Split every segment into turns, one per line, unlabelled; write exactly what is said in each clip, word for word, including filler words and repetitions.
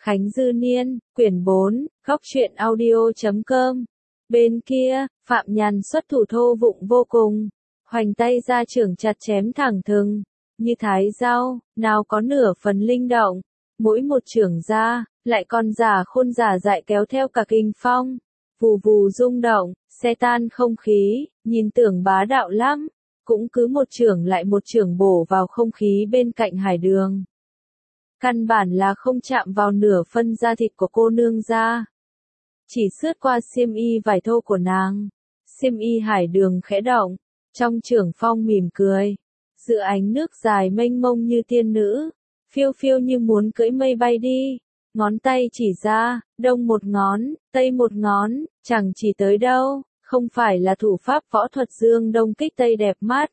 Khánh Dư Niên, quyển bốn, góc truyện audio chấm com. Bên kia, Phạm Nhàn xuất thủ thô vụng vô cùng, hoành tay ra chưởng chặt chém thẳng thừng, như thái dao, nào có nửa phần linh động, mỗi một chưởng ra, lại còn giả khôn giả dại kéo theo cả kinh phong, vù vù rung động, xe tan không khí, nhìn tưởng bá đạo lắm, cũng cứ một chưởng lại một chưởng bổ vào không khí bên cạnh Hải Đường. Căn bản là không chạm vào nửa phân da thịt của cô nương ra. Chỉ sướt qua xiêm y vải thô của nàng. Xiêm y Hải Đường khẽ động, trong chưởng phong mỉm cười. Giữa ánh nước dài mênh mông như tiên nữ, phiêu phiêu như muốn cưỡi mây bay đi. Ngón tay chỉ ra, đông một ngón, tây một ngón, chẳng chỉ tới đâu, không phải là thủ pháp võ thuật dương đông kích tây đẹp mắt.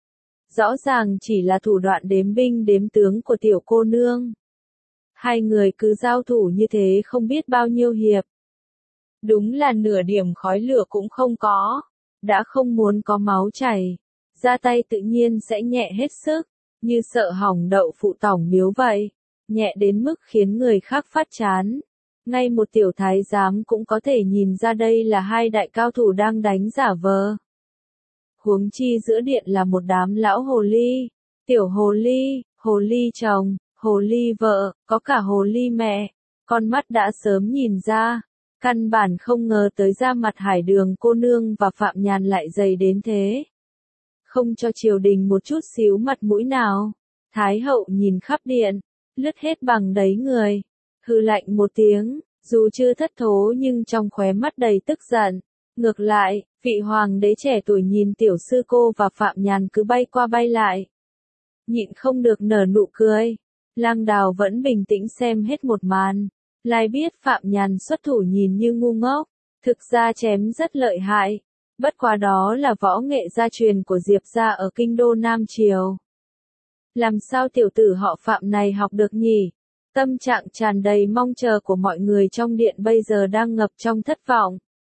Rõ ràng chỉ là thủ đoạn đếm binh đếm tướng của tiểu cô nương. Hai người cứ giao thủ như thế không biết bao nhiêu hiệp. Đúng là nửa điểm khói lửa cũng không có. Đã không muốn có máu chảy. Ra tay tự nhiên sẽ nhẹ hết sức. Như sợ hỏng đậu phụ tỏng miếu vậy. Nhẹ đến mức khiến người khác phát chán. Ngay một tiểu thái giám cũng có thể nhìn ra đây là hai đại cao thủ đang đánh giả vờ. Huống chi giữa điện là một đám lão hồ ly, tiểu hồ ly, hồ ly chồng, hồ ly vợ, có cả hồ ly mẹ, con mắt đã sớm nhìn ra, căn bản không ngờ tới ra mặt Hải Đường cô nương và Phạm Nhàn lại dày đến thế. Không cho triều đình một chút xíu mặt mũi nào, Thái hậu nhìn khắp điện, lướt hết bằng đấy người, hừ lạnh một tiếng, dù chưa thất thố nhưng trong khóe mắt đầy tức giận. Ngược lại, vị hoàng đế trẻ tuổi nhìn tiểu sư cô và Phạm Nhàn cứ bay qua bay lại. Nhịn không được nở nụ cười. Lang Đào vẫn bình tĩnh xem hết một màn. Lai biết Phạm Nhàn xuất thủ nhìn như ngu ngốc. Thực ra chém rất lợi hại. Bất quá đó là võ nghệ gia truyền của Diệp gia ở kinh đô Nam Triều. Làm sao tiểu tử họ Phạm này học được nhỉ? Tâm trạng tràn đầy mong chờ của mọi người trong điện bây giờ đang ngập trong thất vọng.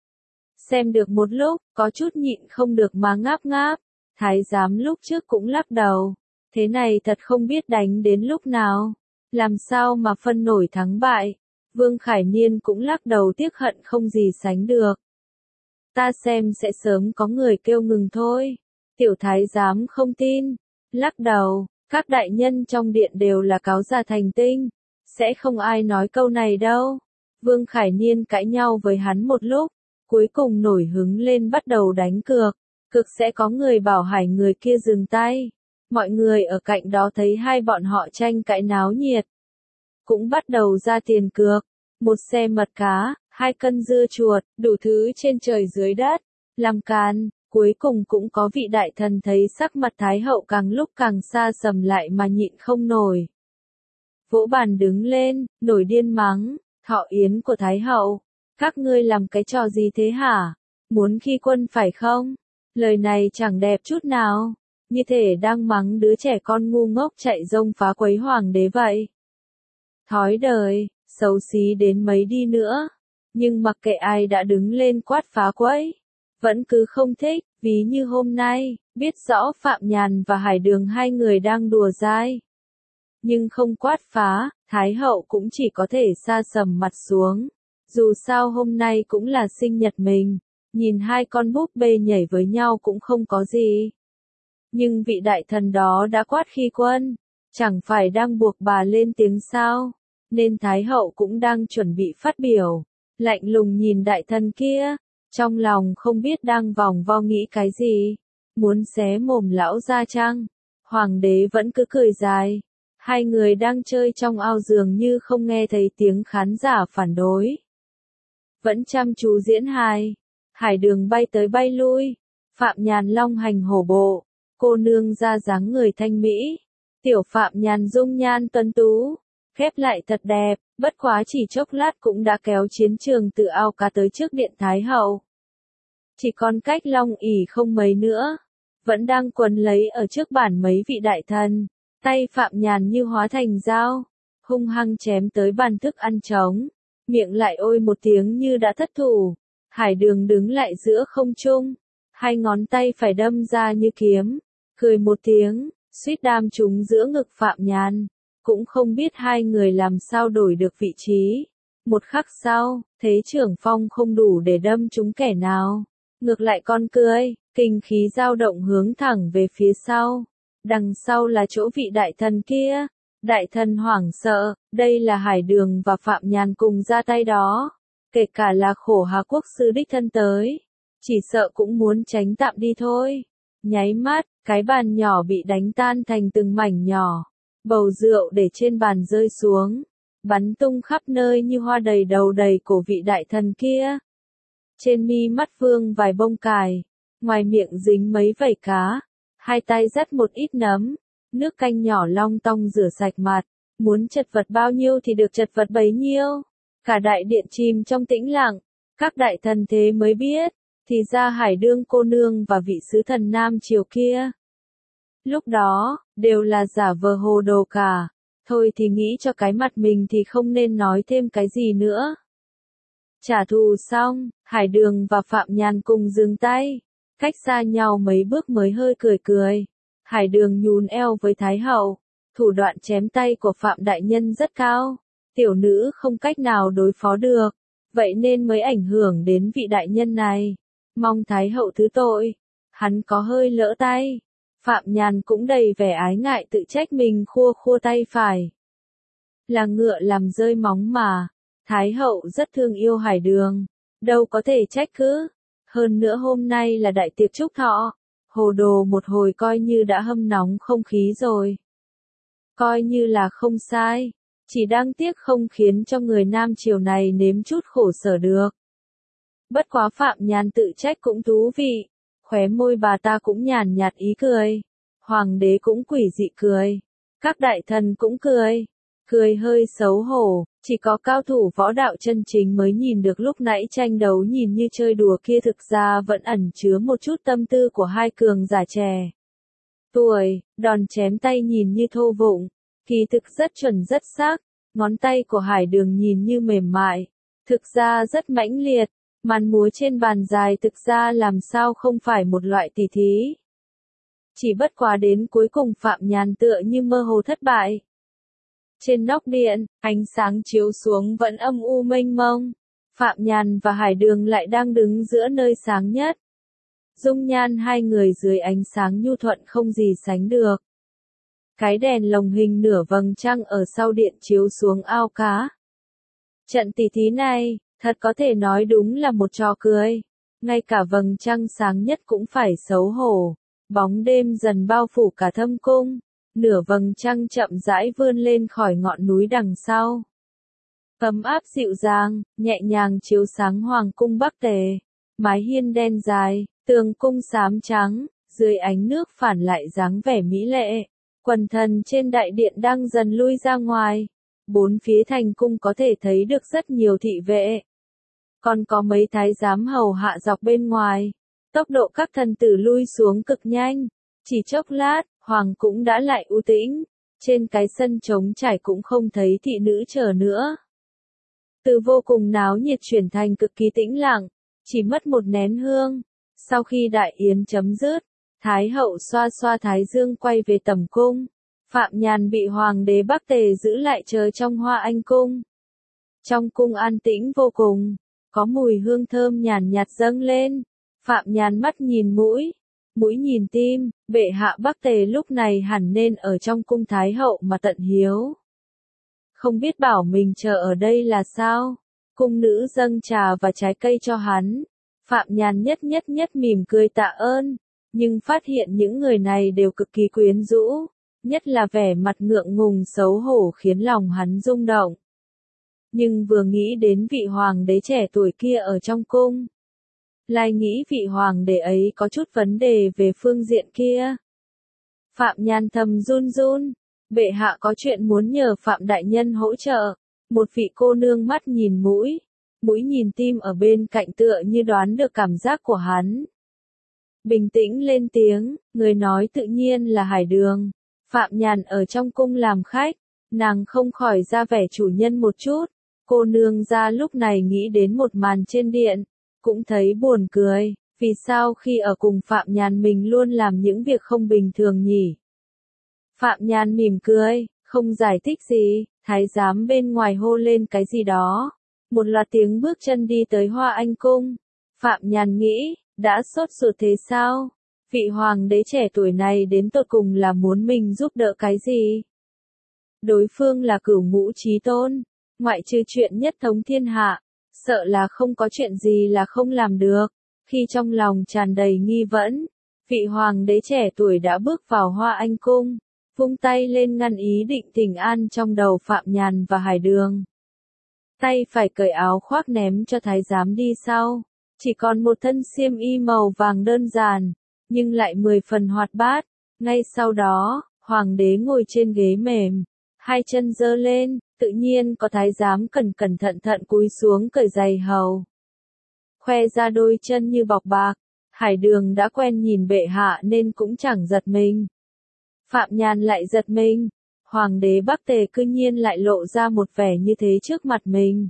Xem được một lúc, có chút nhịn không được mà ngáp ngáp. Thái giám lúc trước cũng lắc đầu. Thế này thật không biết đánh đến lúc nào. Làm sao mà phân nổi thắng bại. Vương Khải Niên cũng lắc đầu tiếc hận không gì sánh được. Ta xem sẽ sớm có người kêu ngừng thôi. Tiểu thái giám không tin. Lắc đầu, các đại nhân trong điện đều là cáo già thành tinh. Sẽ không ai nói câu này đâu. Vương Khải Niên cãi nhau với hắn một lúc. Cuối cùng nổi hứng lên bắt đầu đánh cược, cực sẽ có người bảo Hải người kia dừng tay. Mọi người ở cạnh đó thấy hai bọn họ tranh cãi náo nhiệt. Cũng bắt đầu ra tiền cược, một xe mật cá, hai cân dưa chuột, đủ thứ trên trời dưới đất, làm can, cuối cùng cũng có vị đại thần thấy sắc mặt Thái hậu càng lúc càng xa sầm lại mà nhịn không nổi. Vỗ bàn đứng lên, nổi điên mắng, thọ yến của Thái hậu. Các ngươi làm cái trò gì thế hả? Muốn khi quân phải không? Lời này chẳng đẹp chút nào. Như thể đang mắng đứa trẻ con ngu ngốc chạy rông phá quấy hoàng đế vậy. Thói đời, xấu xí đến mấy đi nữa. Nhưng mặc kệ ai đã đứng lên quát phá quấy. Vẫn cứ không thích, ví như hôm nay, biết rõ Phạm Nhàn và Hải Đường hai người đang đùa dai. Nhưng không quát phá, Thái hậu cũng chỉ có thể sa sầm mặt xuống. Dù sao hôm nay cũng là sinh nhật mình, nhìn hai con búp bê nhảy với nhau cũng không có gì. Nhưng vị đại thần đó đã quát khi quân, chẳng phải đang buộc bà lên tiếng sao, nên Thái hậu cũng đang chuẩn bị phát biểu, lạnh lùng nhìn đại thần kia, trong lòng không biết đang vòng vo nghĩ cái gì, muốn xé mồm lão ra chăng, hoàng đế vẫn cứ cười dài, hai người đang chơi trong ao dường như không nghe thấy tiếng khán giả phản đối. Vẫn chăm chú diễn hài, Hải Đường bay tới bay lui, Phạm Nhàn long hành hổ bộ, cô nương ra dáng người thanh mỹ, tiểu Phạm Nhàn dung nhan tuấn tú, khép lại thật đẹp, bất quá chỉ chốc lát cũng đã kéo chiến trường từ ao cá tới trước điện Thái hậu. Chỉ còn cách long ỷ không mấy nữa, vẫn đang quấn lấy ở trước bàn mấy vị đại thần, tay Phạm Nhàn như hóa thành dao, hung hăng chém tới bàn thức ăn trống. Miệng lại ôi một tiếng như đã thất thủ. Hải Đường đứng lại giữa không trung. Hai ngón tay phải đâm ra như kiếm. Cười một tiếng, suýt đam trúng giữa ngực Phạm Nhàn. cũng không biết hai người làm sao đổi được vị trí. Một khắc sau, thế trưởng phong không đủ để đâm trúng kẻ nào. Ngược lại con cười, kinh khí dao động hướng thẳng về phía sau. Đằng sau là chỗ vị đại thần kia. Đại thần hoảng sợ, đây là Hải Đường và Phạm Nhàn cùng ra tay đó. Kể cả là Khổ Hà Quốc sư đích thân tới. Chỉ sợ cũng muốn tránh tạm đi thôi. Nháy mắt, cái bàn nhỏ bị đánh tan thành từng mảnh nhỏ. Bầu rượu để trên bàn rơi xuống. Bắn tung khắp nơi như hoa đầy đầu đầy cổ vị đại thần kia. Trên mi mắt Vương vài bông cài. Ngoài miệng dính mấy vảy cá. Hai tay dắt một ít nấm. Nước canh nhỏ long tong rửa sạch mặt. Muốn chật vật bao nhiêu thì được chật vật bấy nhiêu. Cả đại điện chìm trong tĩnh lặng. Các đại thần thế mới biết. Thì ra Hải Đương cô nương và vị sứ thần Nam Triều kia. Lúc đó, đều là giả vờ hồ đồ cả. Thôi thì nghĩ cho cái mặt mình thì không nên nói thêm cái gì nữa. Trả thù xong, Hải Đường và Phạm Nhàn cùng dừng tay. Cách xa nhau mấy bước mới hơi cười cười. Hải Đường nhún eo với Thái Hậu. Thủ đoạn chém tay của Phạm Đại Nhân rất cao. Tiểu nữ không cách nào đối phó được. Vậy nên mới ảnh hưởng đến vị đại nhân này. Mong Thái Hậu thứ tội. Hắn có hơi lỡ tay. Phạm Nhàn cũng đầy vẻ ái ngại tự trách mình khua khua tay phải. Là ngựa làm rơi móng mà. Thái Hậu rất thương yêu Hải Đường. Đâu có thể trách cứ. Hơn nữa hôm nay là đại tiệc chúc thọ. Hồ đồ một hồi coi như đã hâm nóng không khí rồi. Coi như là không sai. Chỉ đáng tiếc không khiến cho người Nam Triều này nếm chút khổ sở được. Bất quá Phạm Nhàn tự trách cũng thú vị. Khóe môi bà ta cũng nhàn nhạt ý cười. Hoàng đế cũng quỷ dị cười. Các đại thần cũng cười. Cười hơi xấu hổ. Chỉ có cao thủ võ đạo chân chính mới nhìn được lúc nãy tranh đấu nhìn như chơi đùa kia thực ra vẫn ẩn chứa một chút tâm tư của hai cường giả trẻ. Tuổi, đòn chém tay nhìn như thô vụng. Kỳ thực rất chuẩn rất sắc. Ngón tay của Hải Đường nhìn như mềm mại. Thực ra rất mãnh liệt. Màn múa trên bàn dài thực ra làm sao không phải một loại tỉ thí. Chỉ bất quá đến cuối cùng Phạm Nhàn tựa như mơ hồ thất bại. Trên nóc điện, ánh sáng chiếu xuống vẫn âm u mênh mông. Phạm Nhàn và Hải Đường lại đang đứng giữa nơi sáng nhất. Dung nhan hai người dưới ánh sáng nhu thuận không gì sánh được. Cái đèn lồng hình nửa vầng trăng ở sau điện chiếu xuống ao cá. Trận tỉ thí này, thật có thể nói đúng là một trò cười. Ngay cả vầng trăng sáng nhất cũng phải xấu hổ. Bóng đêm dần bao phủ cả thâm cung. Nửa vầng trăng chậm rãi vươn lên khỏi ngọn núi đằng sau. Ấm áp dịu dàng, nhẹ nhàng chiếu sáng hoàng cung Bắc Tề. Mái hiên đen dài, tường cung xám trắng, dưới ánh nước phản lại dáng vẻ mỹ lệ. Quần thần trên đại điện đang dần lui ra ngoài. Bốn phía thành cung có thể thấy được rất nhiều thị vệ. Còn có mấy thái giám hầu hạ dọc bên ngoài. Tốc độ các thần tử lui xuống cực nhanh. Chỉ chốc lát, hoàng cũng đã lại u tĩnh. Trên cái sân trống trải cũng không thấy thị nữ chờ nữa. Từ vô cùng náo nhiệt chuyển thành cực kỳ tĩnh lặng. Chỉ mất một nén hương. Sau khi đại yến chấm dứt, Thái hậu xoa xoa thái dương quay về tẩm cung. Phạm Nhàn bị hoàng đế Bắc Tề giữ lại chờ trong Hoa Anh cung. Trong cung an tĩnh vô cùng. Có mùi hương thơm nhàn nhạt dâng lên. Phạm Nhàn mắt nhìn mũi. Mũi nhìn tim. Bệ hạ Bắc Tề lúc này hẳn nên ở trong cung Thái hậu mà tận hiếu. Không biết bảo mình chờ ở đây là sao. Cung nữ dâng trà và trái cây cho hắn. Phạm Nhàn nhất nhất nhất mỉm cười tạ ơn. Nhưng phát hiện những người này đều cực kỳ quyến rũ. Nhất là vẻ mặt ngượng ngùng xấu hổ khiến lòng hắn rung động. Nhưng vừa nghĩ đến vị hoàng đế trẻ tuổi kia ở trong cung. Lại nghĩ vị hoàng đế ấy có chút vấn đề về phương diện kia. Phạm Nhàn thầm run run. Bệ hạ có chuyện muốn nhờ Phạm Đại Nhân hỗ trợ. Một vị cô nương mắt nhìn mũi. Mũi nhìn tim ở bên cạnh tựa như đoán được cảm giác của hắn. Bình tĩnh lên tiếng, người nói tự nhiên là Hải Đường. Phạm Nhàn ở trong cung làm khách, nàng không khỏi ra vẻ chủ nhân một chút. Cô nương ra lúc này nghĩ đến một màn trên điện, cũng thấy buồn cười, vì sao khi ở cùng Phạm Nhàn mình luôn làm những việc không bình thường nhỉ? Phạm Nhàn mỉm cười, Không giải thích gì, thái giám bên ngoài hô lên cái gì đó. Một loạt tiếng bước chân đi tới Hoa Anh Cung. Phạm Nhàn nghĩ, đã sốt ruột thế sao? Vị hoàng đế trẻ tuổi này đến tột cùng là muốn mình giúp đỡ cái gì? Đối phương là cửu ngũ chí tôn, ngoại trừ chuyện nhất thống thiên hạ, sợ là không có chuyện gì là không làm được. Khi trong lòng tràn đầy nghi vấn, vị hoàng đế trẻ tuổi đã bước vào Hoa Anh Cung, vung tay lên ngăn ý định thỉnh an trong đầu Phạm Nhàn và Hải Đường. Tay phải cởi áo khoác ném cho thái giám đi sau, chỉ còn một thân xiêm y màu vàng đơn giản, nhưng lại mười phần hoạt bát. Ngay sau đó, hoàng đế ngồi trên ghế mềm, hai chân giơ lên, tự nhiên có thái giám cẩn cẩn thận thận cúi xuống cởi giày hầu. Khoe ra đôi chân như bọc bạc, Hải Đường đã quen nhìn bệ hạ nên cũng chẳng giật mình. Phạm Nhàn lại giật mình, hoàng đế Bắc Tề cư nhiên lại lộ ra một vẻ như thế trước mặt mình.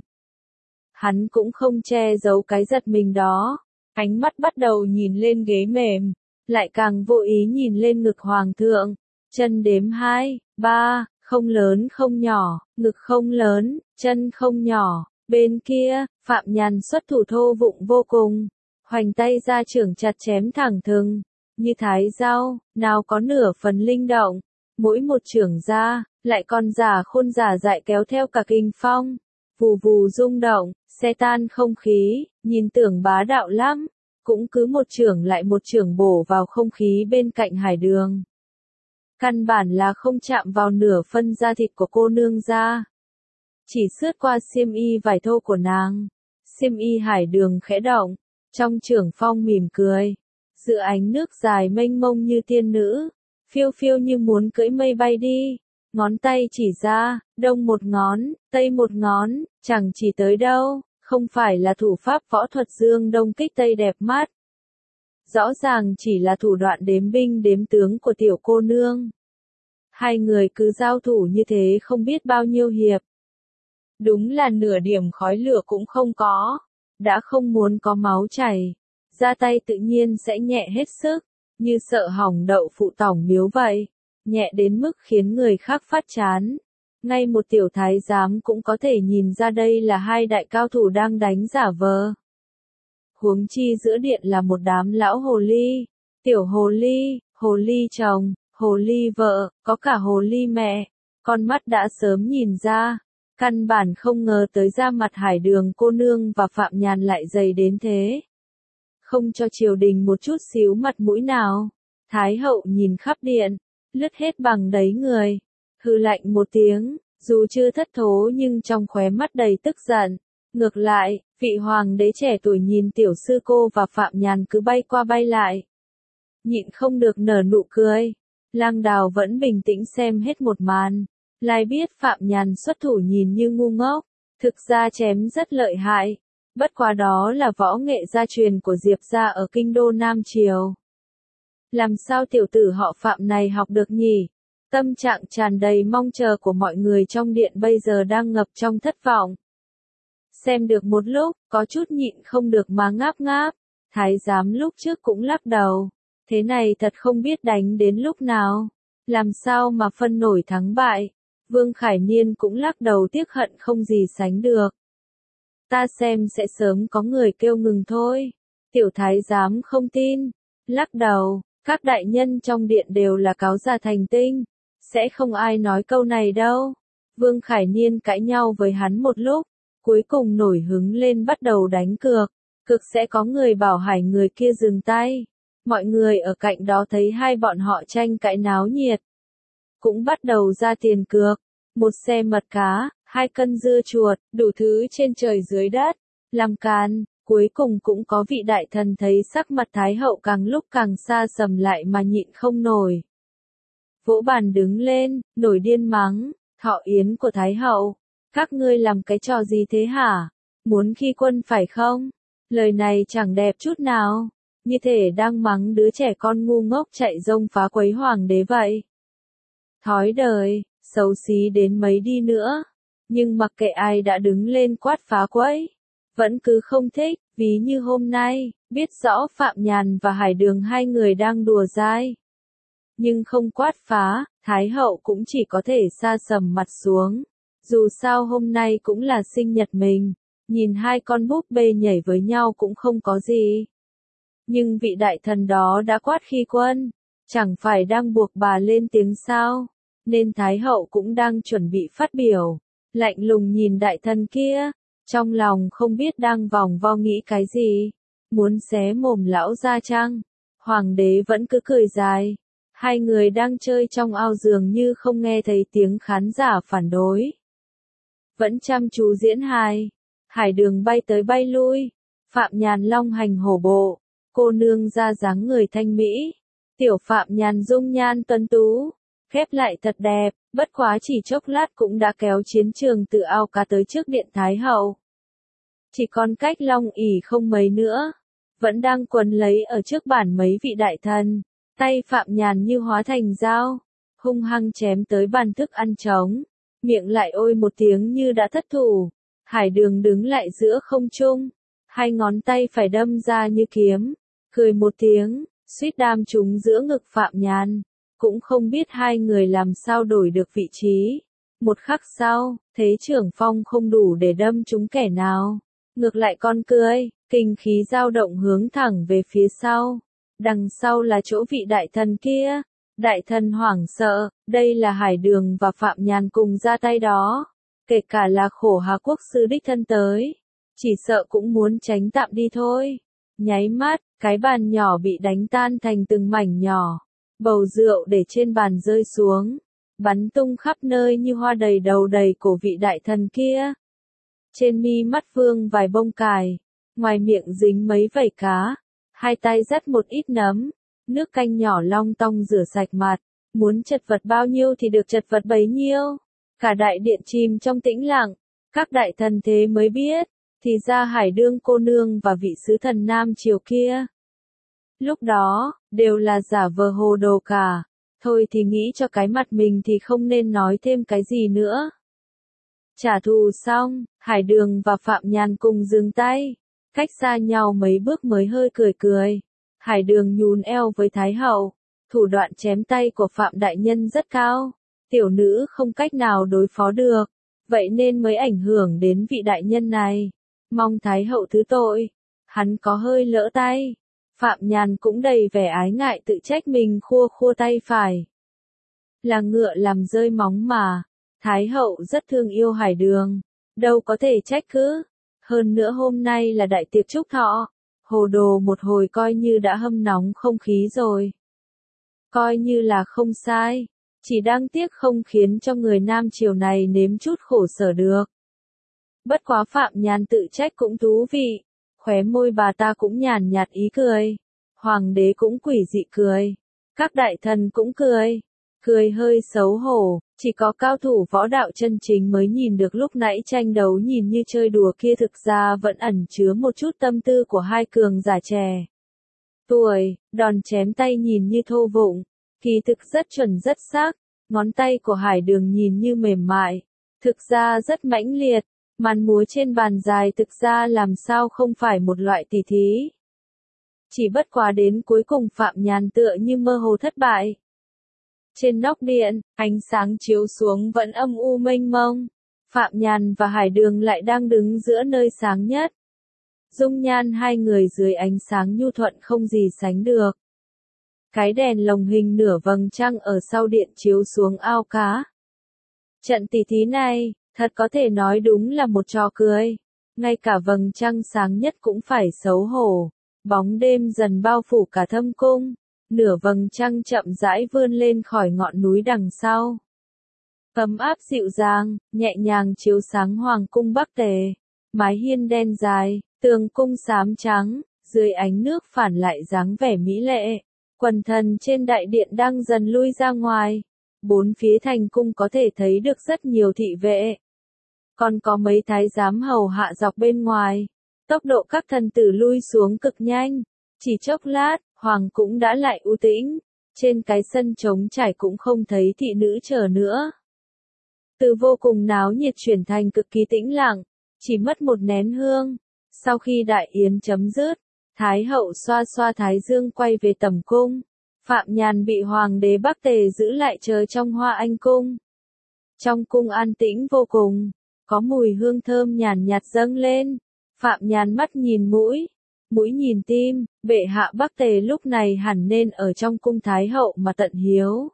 Hắn cũng không che giấu cái giật mình đó, ánh mắt bắt đầu nhìn lên ghế mềm, lại càng vô ý nhìn lên ngực hoàng thượng, chân đếm hai, ba, không lớn không nhỏ, ngực không lớn, chân không nhỏ. Bên kia, Phạm Nhàn xuất thủ thô vụng vô cùng, hoành tay ra chưởng chặt chém thẳng thừng, như thái dao, nào có nửa phần linh động, mỗi một chưởng ra, lại còn giả khôn giả dại kéo theo cả kình phong, vù vù rung động, xé tan không khí, nhìn tưởng bá đạo lắm, cũng cứ một chưởng lại một chưởng bổ vào không khí bên cạnh Hải Đường. Căn bản là không chạm vào nửa phân da thịt của cô nương ra. Chỉ sướt qua xiêm y vải thô của nàng. Xiêm y Hải Đường khẽ động, trong chưởng phong mỉm cười. Giữa ánh nước dài mênh mông như tiên nữ, phiêu phiêu như muốn cưỡi mây bay đi. Ngón tay chỉ ra, đông một ngón, tây một ngón, chẳng chỉ tới đâu, không phải là thủ pháp võ thuật dương đông kích tây đẹp mắt. Rõ ràng chỉ là thủ đoạn đếm binh đếm tướng của tiểu cô nương. Hai người cứ giao thủ như thế không biết bao nhiêu hiệp. Đúng là nửa điểm khói lửa cũng không có, đã không muốn có máu chảy, ra tay tự nhiên sẽ nhẹ hết sức, như sợ hỏng đậu phụ tỏng miếu vậy, nhẹ đến mức khiến người khác phát chán. Ngay một tiểu thái giám cũng có thể nhìn ra đây là hai đại cao thủ đang đánh giả vờ. Huống chi giữa điện là một đám lão hồ ly, tiểu hồ ly, hồ ly chồng, hồ ly vợ, có cả hồ ly mẹ, con mắt đã sớm nhìn ra. Căn bản không ngờ tới da mặt Hải Đường cô nương và Phạm Nhàn lại dày đến thế. Không cho triều đình một chút xíu mặt mũi nào. Thái hậu nhìn khắp điện, lướt hết bằng đấy người. Hừ lạnh một tiếng, dù chưa thất thố nhưng trong khóe mắt đầy tức giận. Ngược lại, vị hoàng đế trẻ tuổi nhìn tiểu sư cô và Phạm Nhàn cứ bay qua bay lại. Nhịn không được nở nụ cười. Lang Đào vẫn bình tĩnh xem hết một màn. Lai biết Phạm Nhàn xuất thủ nhìn như ngu ngốc, thực ra chém rất lợi hại. Bất quá đó là võ nghệ gia truyền của Diệp gia ở kinh đô Nam Triều. Làm sao tiểu tử họ Phạm này học được nhỉ? Tâm trạng tràn đầy mong chờ của mọi người trong điện bây giờ đang ngập trong thất vọng. Xem được một lúc, có chút nhịn không được mà ngáp ngáp. Thái giám lúc trước cũng lắc đầu. Thế này thật không biết đánh đến lúc nào. Làm sao mà phân nổi thắng bại. Vương Khải Niên cũng lắc đầu tiếc hận không gì sánh được. Ta xem sẽ sớm có người kêu ngừng thôi. Tiểu thái giám không tin. Lắc đầu, các đại nhân trong điện đều là cáo già thành tinh. Sẽ không ai nói câu này đâu. Vương Khải Niên cãi nhau với hắn một lúc. Cuối cùng nổi hứng lên bắt đầu đánh cược. Cực sẽ có người bảo Hải người kia dừng tay. Mọi người ở cạnh đó thấy hai bọn họ tranh cãi náo nhiệt. Cũng bắt đầu ra tiền cược. Một xe mật cá, hai cân dưa chuột, đủ thứ trên trời dưới đất. Làm can, cuối cùng cũng có vị đại thần thấy sắc mặt Thái hậu càng lúc càng xa sầm lại mà nhịn không nổi. Vỗ bàn đứng lên, nổi điên mắng, thọ yến của Thái hậu. Các ngươi làm cái trò gì thế hả? Muốn khi quân phải không? Lời này chẳng đẹp chút nào. Như thể đang mắng đứa trẻ con ngu ngốc chạy rông phá quấy hoàng đế vậy. Thói đời, xấu xí đến mấy đi nữa. Nhưng mặc kệ ai đã đứng lên quát phá quấy. Vẫn cứ không thích, ví như hôm nay, biết rõ Phạm Nhàn và Hải Đường hai người đang đùa dai. nhưng không quát phá, Thái hậu cũng chỉ có thể sa sầm mặt xuống. Dù sao hôm nay cũng là sinh nhật mình, nhìn hai con búp bê nhảy với nhau cũng không có gì. Nhưng vị đại thần đó đã quát khi quân, chẳng phải đang buộc bà lên tiếng sao, nên Thái hậu cũng đang chuẩn bị phát biểu, lạnh lùng nhìn đại thần kia, trong lòng không biết đang vòng vo nghĩ cái gì, muốn xé mồm lão ra chăng? Hoàng đế vẫn cứ cười dài, hai người đang chơi trong ao dường như không nghe thấy tiếng khán giả phản đối. Vẫn chăm chú diễn hài, Hải Đường bay tới bay lui, Phạm Nhàn long hành hổ bộ, cô nương ra dáng người thanh mỹ, tiểu Phạm Nhàn dung nhan tuấn tú, khép lại thật đẹp, bất quá chỉ chốc lát cũng đã kéo chiến trường từ ao cá tới trước điện Thái hậu. Chỉ còn cách long ỷ không mấy nữa, vẫn đang quấn lấy ở trước bàn mấy vị đại thần, tay Phạm Nhàn như hóa thành dao, hung hăng chém tới bàn thức ăn trống, miệng lại ôi một tiếng như đã thất thủ. Hải Đường đứng lại giữa không trung, hai ngón tay phải đâm ra như kiếm, cười một tiếng, suýt đam trúng giữa ngực Phạm Nhàn, cũng không biết hai người làm sao đổi được vị trí. Một khắc sau, thấy trưởng phong không đủ để đâm trúng kẻ nào, ngược lại con cười, kinh khí dao động hướng thẳng về phía sau. Đằng sau là chỗ vị đại thần kia. Đại thần hoảng sợ, đây là Hải Đường và Phạm Nhàn cùng ra tay đó. Kể cả là Khổ Hà quốc sư đích thân tới, chỉ sợ cũng muốn tránh tạm đi thôi. Nháy mắt, cái bàn nhỏ bị đánh tan thành từng mảnh nhỏ. Bầu rượu để trên bàn rơi xuống, bắn tung khắp nơi như hoa đầy đầu đầy cổ vị đại thần kia. Trên mi mắt Vương vài bông cài, ngoài miệng dính mấy vảy cá, hai tay dắt một ít nấm, nước canh nhỏ long tong rửa sạch mặt, muốn chật vật bao nhiêu thì được chật vật bấy nhiêu. Cả đại điện chìm trong tĩnh lặng, các đại thần thế mới biết, thì ra Hải Đương cô nương và vị sứ thần Nam Triều kia. Lúc đó, đều là giả vờ hồ đồ cả, thôi thì nghĩ cho cái mặt mình thì không nên nói thêm cái gì nữa. Trả thù xong, Hải Đường và Phạm Nhàn cùng dừng tay, cách xa nhau mấy bước mới hơi cười cười. Hải Đường nhún eo với Thái hậu, thủ đoạn chém tay của Phạm đại nhân rất cao, tiểu nữ không cách nào đối phó được, vậy nên mới ảnh hưởng đến vị đại nhân này, mong Thái hậu thứ tội. Hắn có hơi lỡ tay, Phạm Nhàn cũng đầy vẻ ái ngại tự trách mình khua khua tay phải. Là ngựa làm rơi móng mà, Thái hậu rất thương yêu Hải Đường, đâu có thể trách cứ, hơn nữa hôm nay là đại tiệc chúc thọ. Hồ đồ một hồi coi như đã hâm nóng không khí rồi. Coi như là không sai, chỉ đáng tiếc không khiến cho người Nam Triều này nếm chút khổ sở được. Bất quá Phạm Nhàn tự trách cũng thú vị, khóe môi bà ta cũng nhàn nhạt ý cười. Hoàng đế cũng quỷ dị cười, các đại thần cũng cười, cười hơi xấu hổ, chỉ có cao thủ võ đạo chân chính mới nhìn được lúc nãy tranh đấu nhìn như chơi đùa kia thực ra vẫn ẩn chứa một chút tâm tư của hai cường giả trẻ. Tuổi, đòn chém tay nhìn như thô vụng, kỳ thực rất chuẩn rất sắc, ngón tay của Hải Đường nhìn như mềm mại, thực ra rất mãnh liệt, màn múa trên bàn dài thực ra làm sao không phải một loại tỉ thí. Chỉ bất quá đến cuối cùng Phạm Nhàn tựa như mơ hồ thất bại. Trên nóc điện, ánh sáng chiếu xuống vẫn âm u mênh mông. Phạm Nhàn và Hải Đường lại đang đứng giữa nơi sáng nhất. Dung nhan hai người dưới ánh sáng nhu thuận không gì sánh được. Cái đèn lồng hình nửa vầng trăng ở sau điện chiếu xuống ao cá. Trận tỉ thí này, thật có thể nói đúng là một trò cười. Ngay cả vầng trăng sáng nhất cũng phải xấu hổ. Bóng đêm dần bao phủ cả thâm cung. Nửa vầng trăng chậm rãi vươn lên khỏi ngọn núi đằng sau. Ấm áp dịu dàng, nhẹ nhàng chiếu sáng hoàng cung Bắc Tề. Mái hiên đen dài, tường cung xám trắng, dưới ánh nước phản lại dáng vẻ mỹ lệ. Quần thần trên đại điện đang dần lui ra ngoài. Bốn phía thành cung có thể thấy được rất nhiều thị vệ. Còn có mấy thái giám hầu hạ dọc bên ngoài. Tốc độ các thần tử lui xuống cực nhanh. Chỉ chốc lát, hoàng cũng đã lại u tĩnh. Trên cái sân trống trải cũng không thấy thị nữ chờ nữa. Từ vô cùng náo nhiệt chuyển thành cực kỳ tĩnh lặng. Chỉ mất một nén hương. Sau khi đại yến chấm dứt, Thái hậu xoa xoa thái dương quay về tẩm cung. Phạm Nhàn bị hoàng đế Bắc Tề giữ lại chờ trong Hoa Anh cung. Trong cung an tĩnh vô cùng, có mùi hương thơm nhàn nhạt dâng lên. Phạm Nhàn mắt nhìn mũi, mũi nhìn tim, bệ hạ Bắc Tề lúc này hẳn nên ở trong cung Thái hậu mà tận hiếu.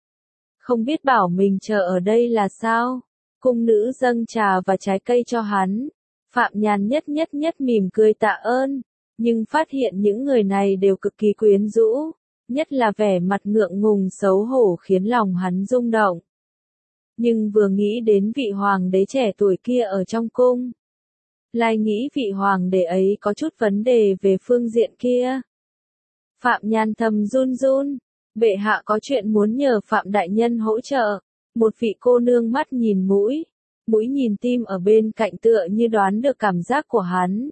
Không biết bảo mình chờ ở đây là sao? Cung nữ dâng trà và trái cây cho hắn. Phạm Nhàn nhất nhất nhất mỉm cười tạ ơn, nhưng phát hiện những người này đều cực kỳ quyến rũ, nhất là vẻ mặt ngượng ngùng xấu hổ khiến lòng hắn rung động. Nhưng vừa nghĩ đến vị hoàng đế trẻ tuổi kia ở trong cung, lại nghĩ vị hoàng đế ấy có chút vấn đề về phương diện kia. Phạm Nhàn thầm run run, bệ hạ có chuyện muốn nhờ Phạm đại nhân hỗ trợ. Một vị cô nương mắt nhìn mũi, mũi nhìn tim ở bên cạnh tựa như đoán được cảm giác của hắn.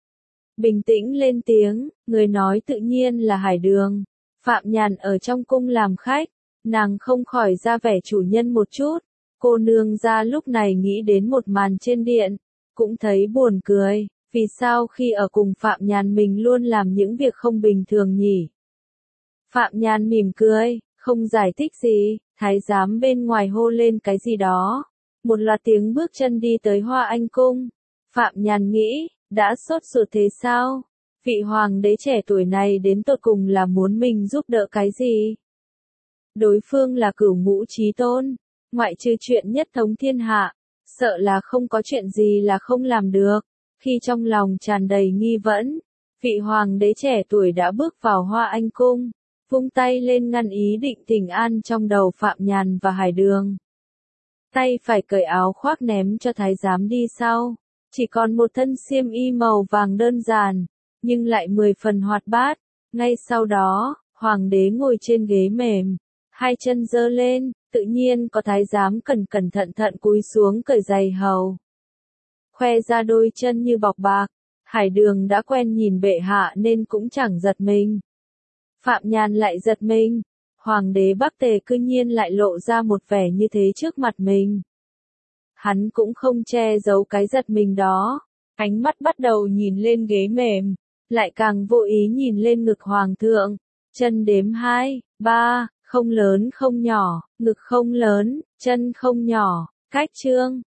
Bình tĩnh lên tiếng, người nói tự nhiên là Hải Đường. Phạm Nhàn ở trong cung làm khách, nàng không khỏi ra vẻ chủ nhân một chút. Cô nương ra lúc này nghĩ đến một màn trên điện, cũng thấy buồn cười, vì sao khi ở cùng Phạm Nhàn mình luôn làm những việc không bình thường nhỉ? Phạm Nhàn mỉm cười, không giải thích gì, thái giám bên ngoài hô lên cái gì đó. Một loạt tiếng bước chân đi tới Hoa Anh cung. Phạm Nhàn nghĩ, đã sốt ruột thế sao? Vị hoàng đế trẻ tuổi này đến tột cùng là muốn mình giúp đỡ cái gì? Đối phương là cửu ngũ chí tôn, ngoại trừ chuyện nhất thống thiên hạ, sợ là không có chuyện gì là không làm được. Khi trong lòng tràn đầy nghi vấn, vị hoàng đế trẻ tuổi đã bước vào Hoa Anh cung, vung tay lên ngăn ý định tình an trong đầu Phạm Nhàn và Hải Đường. Tay phải cởi áo khoác ném cho thái giám đi sau, chỉ còn một thân xiêm y màu vàng đơn giản, nhưng lại mười phần hoạt bát. Ngay sau đó, hoàng đế ngồi trên ghế mềm, hai chân giơ lên, tự nhiên có thái giám cẩn cẩn thận thận cúi xuống cởi giày hầu, khoe ra đôi chân như bọc bạc. Hải Đường đã quen nhìn bệ hạ nên cũng chẳng giật mình. Phạm Nhàn lại giật mình, hoàng đế Bắc Tề cư nhiên lại lộ ra một vẻ như thế trước mặt mình. Hắn cũng không che giấu cái giật mình đó, ánh mắt bắt đầu nhìn lên ghế mềm, lại càng vô ý nhìn lên ngực hoàng thượng. Chân đếm hai, ba, không lớn không nhỏ, ngực không lớn, chân không nhỏ, cách trương.